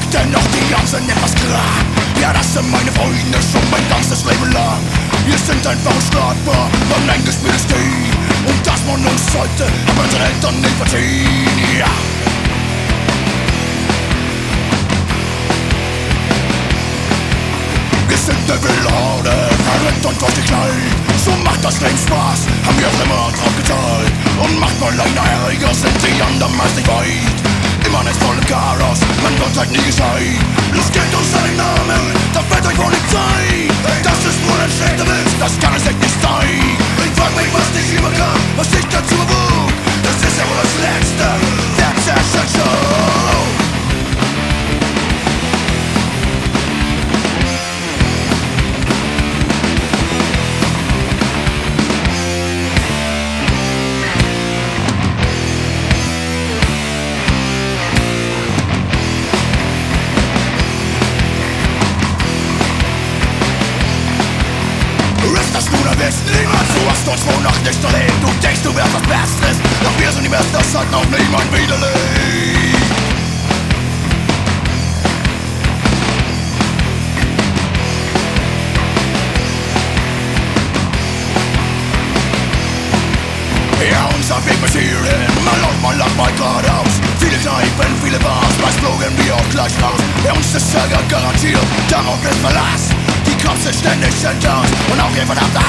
dennoch die Jahre sind etwas klar. Ja, das sind meine Freunde schon mein ganzes Leben lang. Wir sind einfach unschlagbar, mein eingespieltes Team. Und dass man uns heute aber unseren Eltern nicht verziehen, ja. Wir sind Nebelhorde, verrückt und kostet klein. So macht das Leben Spaß, haben wir auch immer drauf geteilt. Und macht mal einer Erreger, sind die anderen meist nicht weit. Immer ist voll im Chaos, man wird halt nie gescheit. Los geht uns seinen Namen, da wird euch wohl nicht sein. Das ist wohl ein schlechter Witz, das kann es echt nicht sein. Ich frag mich, was nicht überkam, was ich dazu bewog. Das ist ja wohl das Letzte, der Show. Niemand, du hast uns wohl noch nicht erlebt. Du denkst, du wärst das Bestes, doch wir sind die Besten, das hat noch niemand widerlegt. Ja, unser Weg bis hierhin, mal laut, mal lang, mal geradeaus. Viele Kneipen, viele Bars, meist flogen wir auch gleich raus. Bei uns ist Ärger garantiert, darauf ist Verlass. Die Cops sind ständig hinter uns und auch ihr verdammter